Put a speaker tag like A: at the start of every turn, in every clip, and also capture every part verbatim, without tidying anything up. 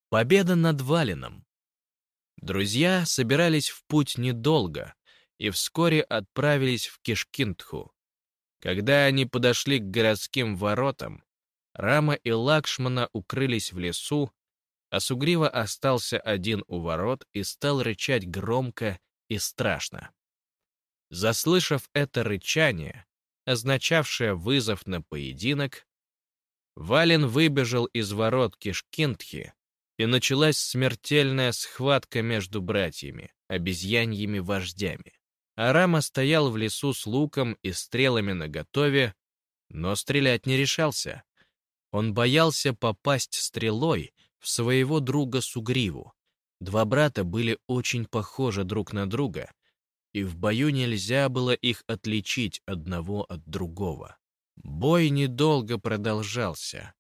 A: Победа над Валином. Друзья собирались в путь недолго и вскоре отправились в Кишкинтху. Когда они подошли к городским воротам, Рама и Лакшмана укрылись в лесу, а Сугрива остался один у ворот и стал рычать громко и страшно. Заслышав это рычание, означавшее вызов на поединок, Валин выбежал из ворот Кишкинтхи, и началась смертельная схватка между братьями, обезьяньими вождями. А Рама стоял в лесу с луком и стрелами наготове, но стрелять не решался. Он боялся попасть стрелой в своего друга Сугриву. Два брата были очень похожи друг на друга, и в бою нельзя было их отличить одного от другого. Бой недолго продолжался.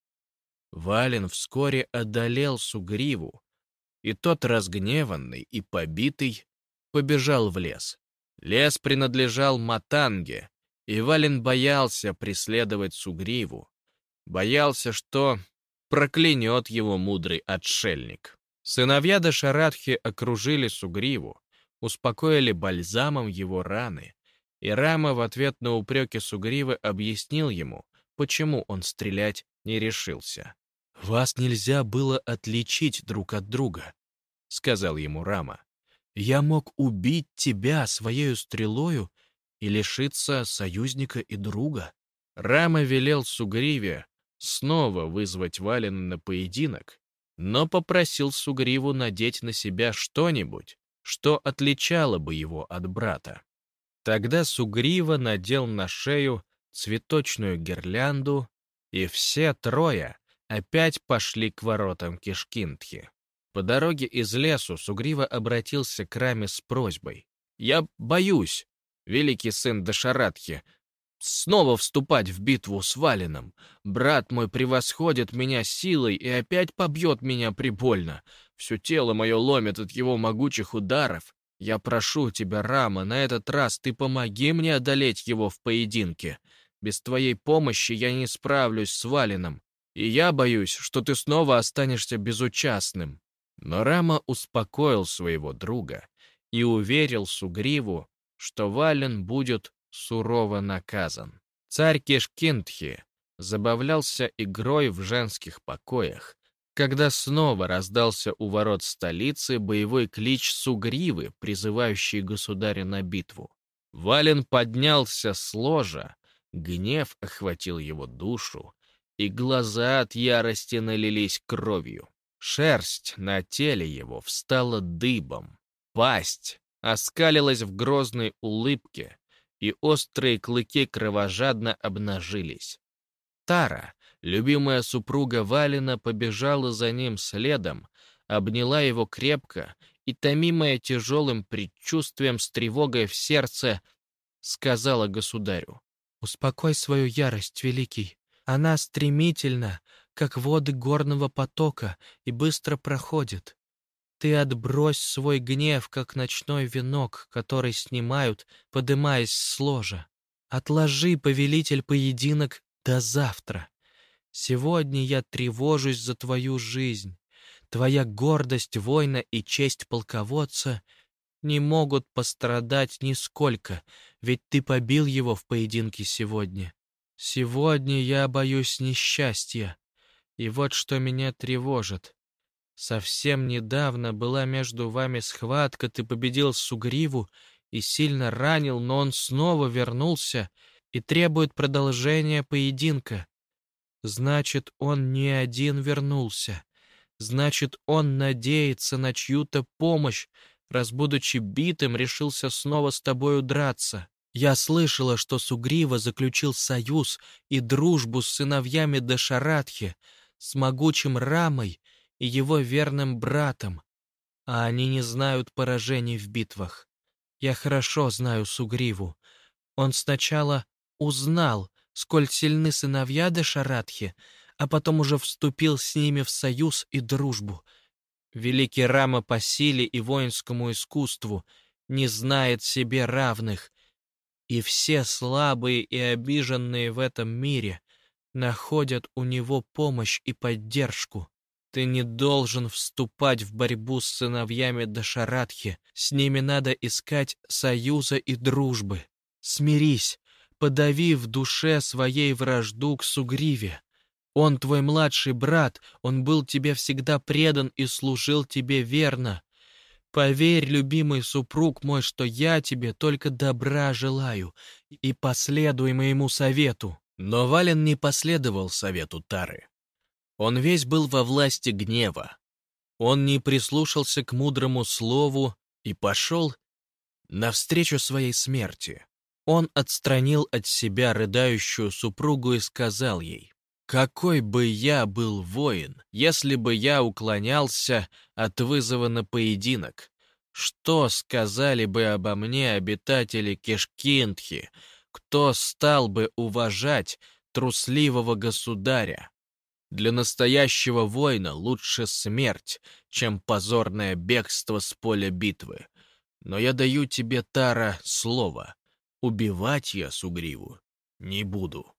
A: Валин вскоре одолел Сугриву, и тот, разгневанный и побитый, побежал в лес. Лес принадлежал Матанге, и Валин боялся преследовать Сугриву, боялся, что проклянет его мудрый отшельник. Сыновья Дашарадхи окружили Сугриву, успокоили бальзамом его раны, и Рама в ответ на упреки Сугривы объяснил ему, почему он стрелять не решился. «Вас нельзя было отличить друг от друга», — сказал ему Рама. «Я мог убить тебя своею стрелою и лишиться союзника и друга». Рама велел Сугриве снова вызвать Валина на поединок, но попросил Сугриву надеть на себя что-нибудь, что отличало бы его от брата. Тогда Сугрива надел на шею цветочную гирлянду, и все трое опять пошли к воротам Кишкинтхи. По дороге из лесу Сугрива обратился к Раме с просьбой. «Я боюсь, великий сын Дашарадхи, снова вступать в битву с Валином. Брат мой превосходит меня силой и опять побьет меня прибольно. Все тело мое ломит от его могучих ударов. Я прошу тебя, Рама, на этот раз ты помоги мне одолеть его в поединке. Без твоей помощи я не справлюсь с Валином, и я боюсь, что ты снова останешься безучастным». Но Рама успокоил своего друга и уверил Сугриву, что Валин будет сурово наказан. Царь Кишкинтхи забавлялся игрой в женских покоях, когда снова раздался у ворот столицы боевой клич Сугривы, призывающий государя на битву. Валин поднялся с ложа, гнев охватил его душу, и глаза от ярости налились кровью. Шерсть на теле его встала дыбом, пасть оскалилась в грозной улыбке, и острые клыки кровожадно обнажились. Тара, любимая супруга Валина, побежала за ним следом, обняла его крепко и, томимая тяжелым предчувствием с тревогой в сердце, сказала государю: «Успокой свою ярость, великий. Она стремительна, как воды горного потока, и быстро проходит. Ты отбрось свой гнев, как ночной венок, который снимают, подымаясь с ложа. Отложи, повелитель, поединок до завтра. Сегодня я тревожусь за твою жизнь. Твоя гордость воина и честь полководца не могут пострадать нисколько, ведь ты побил его в поединке сегодня. Сегодня я боюсь несчастья, и вот что меня тревожит. Совсем недавно была между вами схватка, ты победил Сугриву и сильно ранил, но он снова вернулся и требует продолжения поединка. Значит, он не один вернулся. Значит, он надеется на чью-то помощь, раз, будучи битым, решился снова с тобою драться. Я слышала, что Сугрива заключил союз и дружбу с сыновьями Дашарадхи, с могучим Рамой и его верным братом, а они не знают поражений в битвах. Я хорошо знаю Сугриву. Он сначала узнал, сколь сильны сыновья Дашарадхи, а потом уже вступил с ними в союз и дружбу. Великий Рама по силе и воинскому искусству не знает себе равных, и все слабые и обиженные в этом мире находят у него помощь и поддержку. Ты не должен вступать в борьбу с сыновьями Дашаратхи. С ними надо искать союза и дружбы. Смирись, подави в душе своей вражду к Сугриве. Он твой младший брат, он был тебе всегда предан и служил тебе верно. Поверь, любимый супруг мой, что я тебе только добра желаю, и последуй моему совету». Но Вален не последовал совету Тары. Он весь был во власти гнева. Он не прислушался к мудрому слову и пошел навстречу своей смерти. Он отстранил от себя рыдающую супругу и сказал ей: «Какой бы я был воин, если бы я уклонялся от вызова на поединок? Что сказали бы обо мне обитатели Кишкинтхи? Кто стал бы уважать трусливого государя? Для настоящего воина лучше смерть, чем позорное бегство с поля битвы. Но я даю тебе, Тара, слово. Убивать я Сугриву не буду.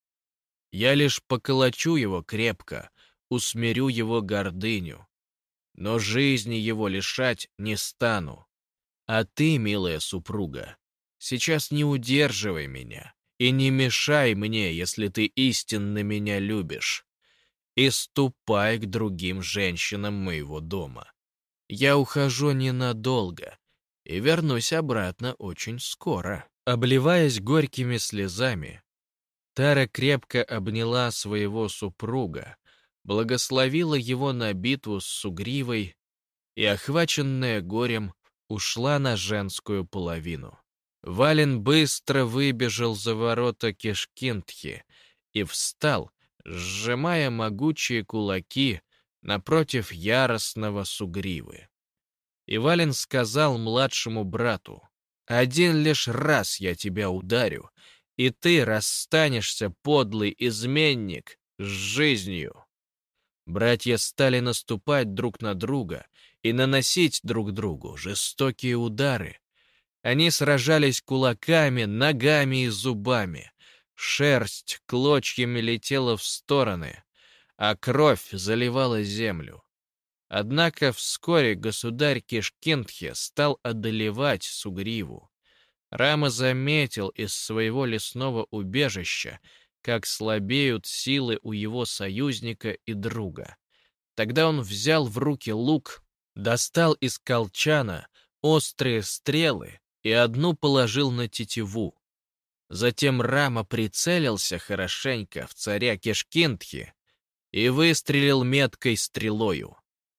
A: Я лишь поколочу его крепко, усмирю его гордыню, но жизни его лишать не стану. А ты, милая супруга, сейчас не удерживай меня и не мешай мне, если ты истинно меня любишь, и ступай к другим женщинам моего дома. Я ухожу ненадолго и вернусь обратно очень скоро». Обливаясь горькими слезами, Тара крепко обняла своего супруга, благословила его на битву с Сугривой и, охваченная горем, ушла на женскую половину. Вален быстро выбежал за ворота Кишкинтхи и встал, сжимая могучие кулаки напротив яростного Сугривы. И Вален сказал младшему брату: «Один лишь раз я тебя ударю, и ты расстанешься, подлый изменник, с жизнью». Братья стали наступать друг на друга и наносить друг другу жестокие удары. Они сражались кулаками, ногами и зубами. Шерсть клочьями летела в стороны, а кровь заливала землю. Однако вскоре государь Кишкинтхи стал одолевать Сугриву. Рама заметил из своего лесного убежища, как слабеют силы у его союзника и друга. Тогда он взял в руки лук, достал из колчана острые стрелы и одну положил на тетиву. Затем Рама прицелился хорошенько в царя Кишкинтхи и выстрелил меткой стрелою.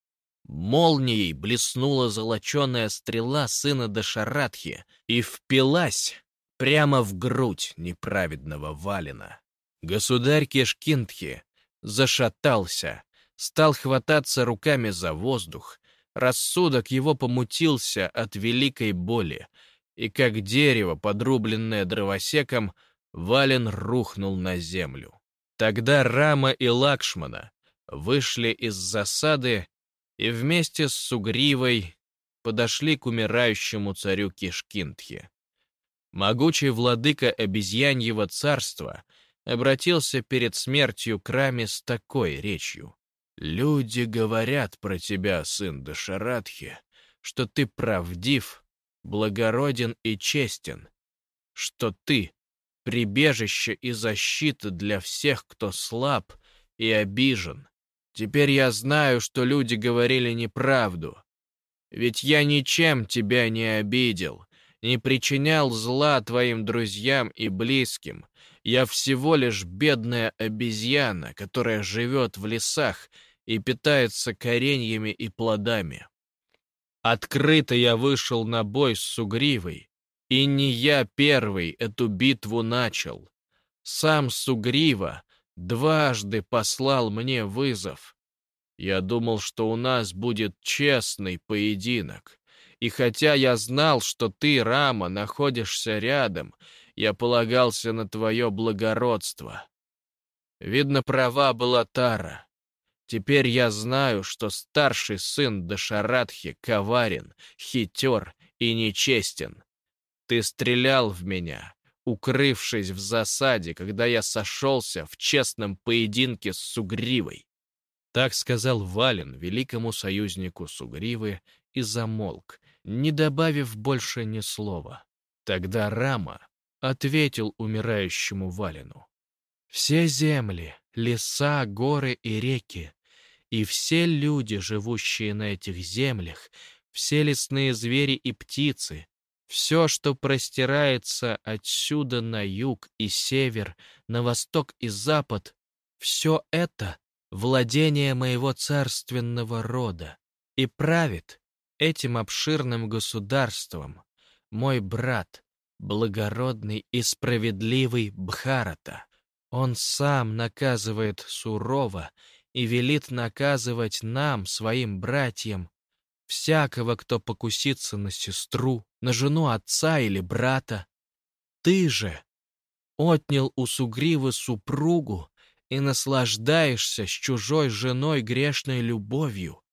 A: Молнией блеснула золоченая стрела сына Дашаратхи и впилась прямо в грудь неправедного Валена. Государь Кишкинтхи зашатался, стал хвататься руками за воздух, рассудок его помутился от великой боли, и как дерево, подрубленное дровосеком, Вален рухнул на землю. Тогда Рама и Лакшмана вышли из засады и вместе с Сугривой подошли к умирающему царю Кишкинтхи. Могучий владыка обезьяньего царства обратился перед смертью к Раме с такой речью: «Люди говорят про тебя, сын Дашаратхи, что ты правдив, благороден и честен, что ты — прибежище и защита для всех, кто слаб и обижен. Теперь я знаю, что люди говорили неправду, ведь я ничем тебя не обидел, не причинял зла твоим друзьям и близким. Я всего лишь бедная обезьяна, которая живет в лесах и питается кореньями и плодами. Открыто я вышел на бой с Сугривой, и не я первый эту битву начал. Сам Сугрива дважды послал мне вызов. Я думал, что у нас будет честный поединок. И хотя я знал, что ты, Рама, находишься рядом, я полагался на твое благородство. Видно, права была Тара. Теперь я знаю, что старший сын Дашаратхи коварен, хитер и нечестен. Ты стрелял в меня, укрывшись в засаде, когда я сошелся в честном поединке с Сугривой. Так сказал Вален великому союзнику Сугривы и замолк, не добавив больше ни слова. Тогда Рама ответил умирающему Валену: «Все земли, леса, горы и реки, и все люди, живущие на этих землях, все лесные звери и птицы, все, что простирается отсюда на юг и север, на восток и запад, все это — владение моего царственного рода, и правит этим обширным государством мой брат, благородный и справедливый Бхарата. Он сам наказывает сурово и велит наказывать нам, своим братьям, всякого, кто покусится на сестру, на жену отца или брата. Ты же отнял у Сугривы супругу и наслаждаешься с чужой женой грешной любовью,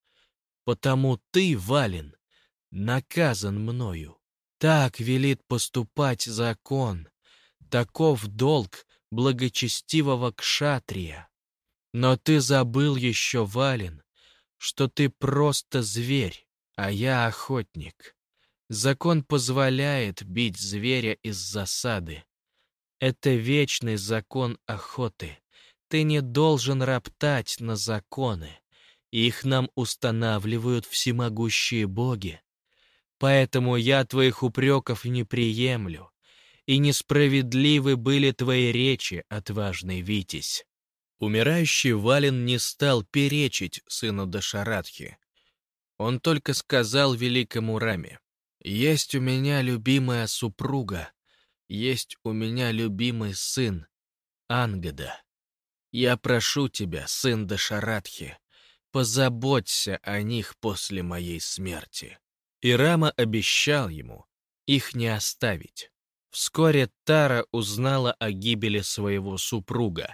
A: потому ты, Вален, наказан мною. Так велит поступать закон, таков долг благочестивого кшатрия. Но ты забыл еще, Вален, что ты просто зверь, а я охотник. Закон позволяет бить зверя из засады. Это вечный закон охоты. Ты не должен роптать на законы. Их нам устанавливают всемогущие боги. Поэтому я твоих упреков не приемлю, и несправедливы были твои речи, отважный Витязь». Умирающий Вален не стал перечить сыну Дашаратхи. Он только сказал великому Раме: «Есть у меня любимая супруга, есть у меня любимый сын, Ангада. Я прошу тебя, сын Дашаратхи, позаботься о них после моей смерти». И Рама обещал ему их не оставить. Вскоре Тара узнала о гибели своего супруга.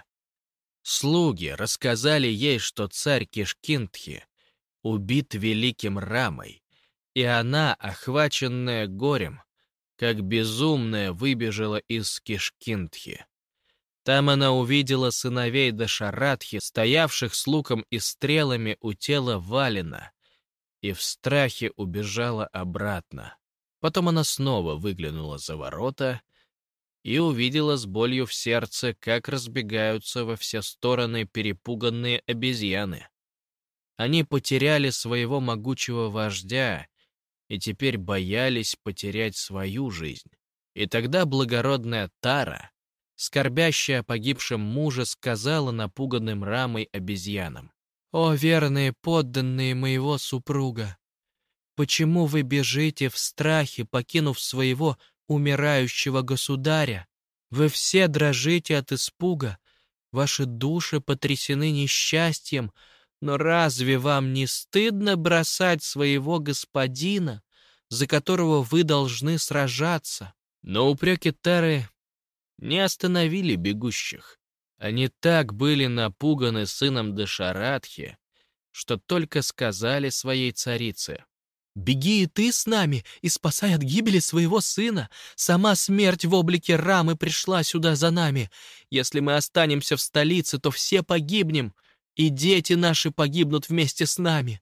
A: Слуги рассказали ей, что царь Кишкинтхи убит великим Рамой, и она, охваченная горем, как безумная, выбежала из Кишкинтхи. Там она увидела сыновей Дашаратхи, стоявших с луком и стрелами у тела Валена, и в страхе убежала обратно. Потом она снова выглянула за ворота и увидела с болью в сердце, как разбегаются во все стороны перепуганные обезьяны. Они потеряли своего могучего вождя и теперь боялись потерять свою жизнь. И тогда благородная Тара, скорбящая о погибшем муже, сказала напуганным Рамой обезьянам: «О, верные подданные моего супруга! Почему вы бежите в страхе, покинув своего умирающего государя? Вы все дрожите от испуга, ваши души потрясены несчастьем, но разве вам не стыдно бросать своего господина, за которого вы должны сражаться?» Но упреки Тары не остановили бегущих. Они так были напуганы сыном Дашаратхи, что только сказали своей царице: «Беги и ты с нами и спасай от гибели своего сына. Сама смерть в облике Рамы пришла сюда за нами. Если мы останемся в столице, то все погибнем, и дети наши погибнут вместе с нами».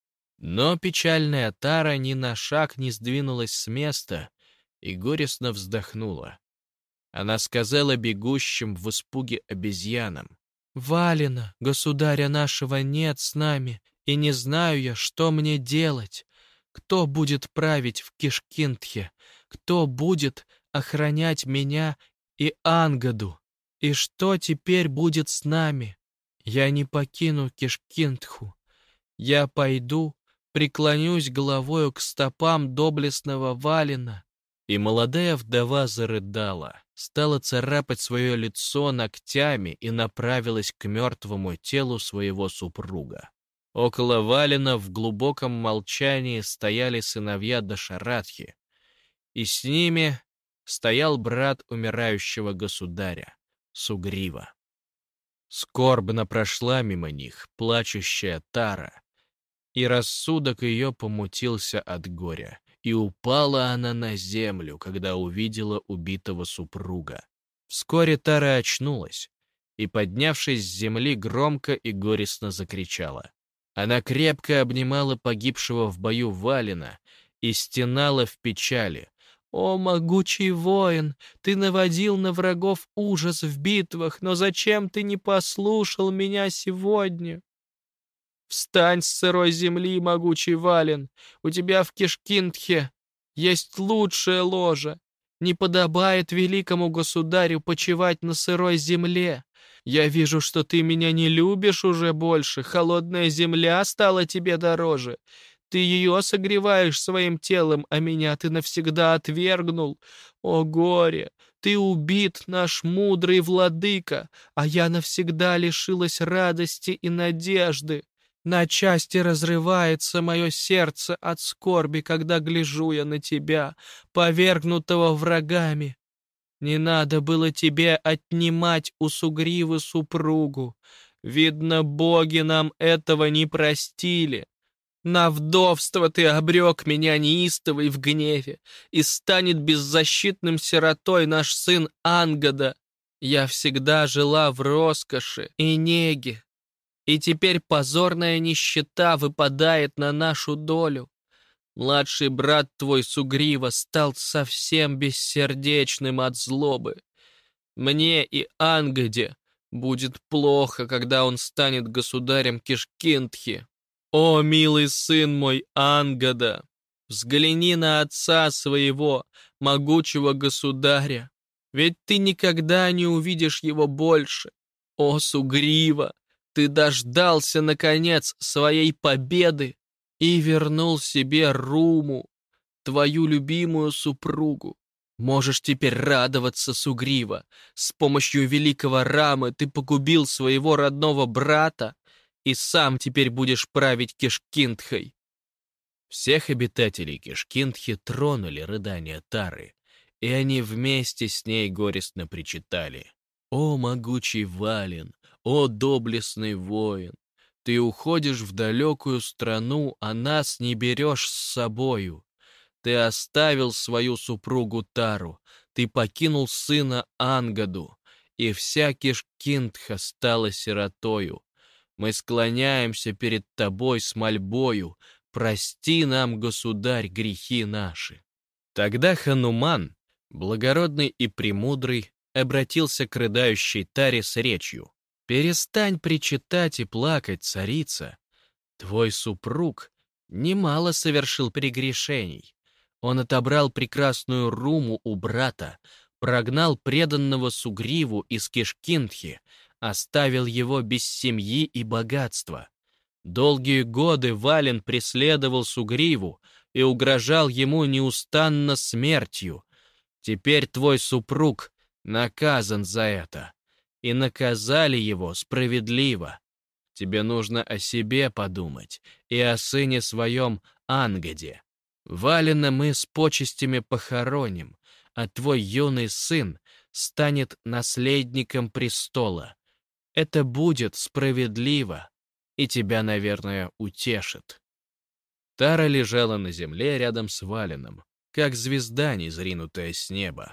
A: Но печальная Тара ни на шаг не сдвинулась с места и горестно вздохнула. Она сказала бегущим в испуге обезьянам: «Валена, государя нашего, нет с нами, и не знаю я, что мне делать. Кто будет править в Кишкинтхе? Кто будет охранять меня и Ангаду? И что теперь будет с нами? Я не покину Кишкинтху. Я пойду, преклонюсь головою к стопам доблестного Валена». И молодая вдова зарыдала, стала царапать свое лицо ногтями и направилась к мертвому телу своего супруга. Около Валена в глубоком молчании стояли сыновья Дашаратхи, и с ними стоял брат умирающего государя, Сугрива. Скорбно прошла мимо них плачущая Тара, и рассудок ее помутился от горя, и упала она на землю, когда увидела убитого супруга. Вскоре Тара очнулась и, поднявшись с земли, громко и горестно закричала. Она крепко обнимала погибшего в бою Валина и стенала в печали. «О, могучий воин, ты наводил на врагов ужас в битвах, но зачем ты не послушал меня сегодня? Встань с сырой земли, могучий Валин, у тебя в Кишкинтхе есть лучшее ложе. Не подобает великому государю почивать на сырой земле. Я вижу, что ты меня не любишь уже больше, холодная земля стала тебе дороже. Ты ее согреваешь своим телом, а меня ты навсегда отвергнул. О горе! Ты убит, наш мудрый владыка, а я навсегда лишилась радости и надежды. На части разрывается мое сердце от скорби, когда гляжу я на тебя, повергнутого врагами. Не надо было тебе отнимать у Сугривы супругу. Видно, боги нам этого не простили. На вдовство ты обрек меня неистовый в гневе, и станет беззащитным сиротой наш сын Ангада. Я всегда жила в роскоши и неге, и теперь позорная нищета выпадает на нашу долю. Младший брат твой Сугрива стал совсем бессердечным от злобы. Мне и Ангаде будет плохо, когда он станет государем Кишкинтхи. О, милый сын мой Ангада, взгляни на отца своего, могучего государя, ведь ты никогда не увидишь его больше. О, Сугрива, ты дождался, наконец, своей победы и вернул себе Руму, твою любимую супругу. Можешь теперь радоваться, Сугрива. С помощью великого Рамы ты погубил своего родного брата и сам теперь будешь править Кишкинтхой». Всех обитателей Кишкинтхи тронули рыдания Тары, и они вместе с ней горестно причитали. «О, могучий Валин! О, доблестный воин! Ты уходишь в далекую страну, а нас не берешь с собою. Ты оставил свою супругу Тару, ты покинул сына Ангаду, и вся Кишкинтха стала сиротою. Мы склоняемся перед тобой с мольбою, прости нам, государь, грехи наши». Тогда Хануман, благородный и премудрый, обратился к рыдающей Таре с речью. «Перестань причитать и плакать, царица. Твой супруг немало совершил прегрешений. Он отобрал прекрасную Руму у брата, прогнал преданного Сугриву из Кишкинтхи, оставил его без семьи и богатства. Долгие годы Валин преследовал Сугриву и угрожал ему неустанно смертью. Теперь твой супруг наказан за это, и наказали его справедливо. Тебе нужно о себе подумать и о сыне своем Ангаде. Валина мы с почестями похороним, а твой юный сын станет наследником престола. Это будет справедливо и тебя, наверное, утешит». Тара лежала на земле рядом с Валином, как звезда, незринутая с неба.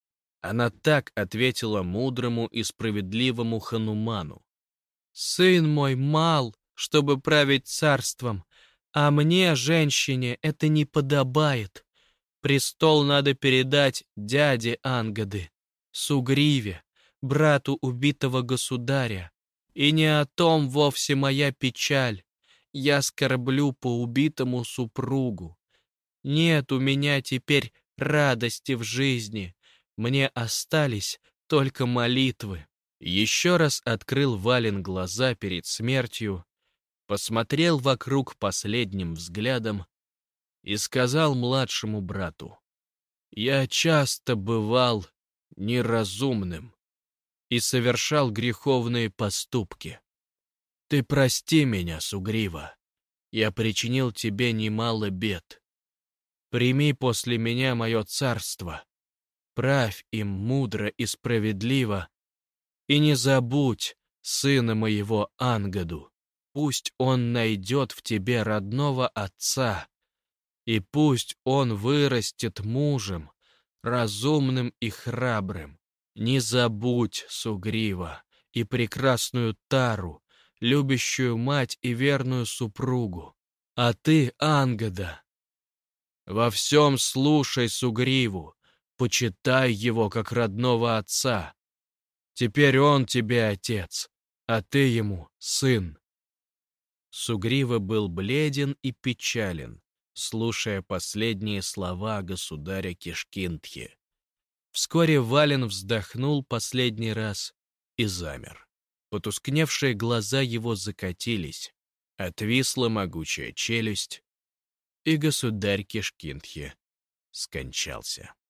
A: Она так ответила мудрому и справедливому Хануману. «Сын мой мал, чтобы править царством, а мне, женщине, это не подобает. Престол надо передать дяде Ангады, Сугриве, брату убитого государя. И не о том вовсе моя печаль. Я скорблю по убитому супругу. Нет у меня теперь радости в жизни. Мне остались только молитвы». Еще раз открыл Валин глаза перед смертью, посмотрел вокруг последним взглядом и сказал младшему брату: «Я часто бывал неразумным и совершал греховные поступки. Ты прости меня, Сугрива, я причинил тебе немало бед. Прими после меня мое царство, правь им мудро и справедливо, и не забудь сына моего Ангаду. Пусть он найдет в тебе родного отца, и пусть он вырастет мужем, разумным и храбрым. Не забудь, Сугрива, и прекрасную Тару, любящую мать и верную супругу. А ты, Ангада, во всем слушай Сугриву, почитай его как родного отца. Теперь он тебе отец, а ты ему сын». Сугрива был бледен и печален, слушая последние слова государя Кишкинтхи. Вскоре Вален вздохнул последний раз и замер. Потускневшие глаза его закатились, отвисла могучая челюсть, и государь Кишкинтхи скончался.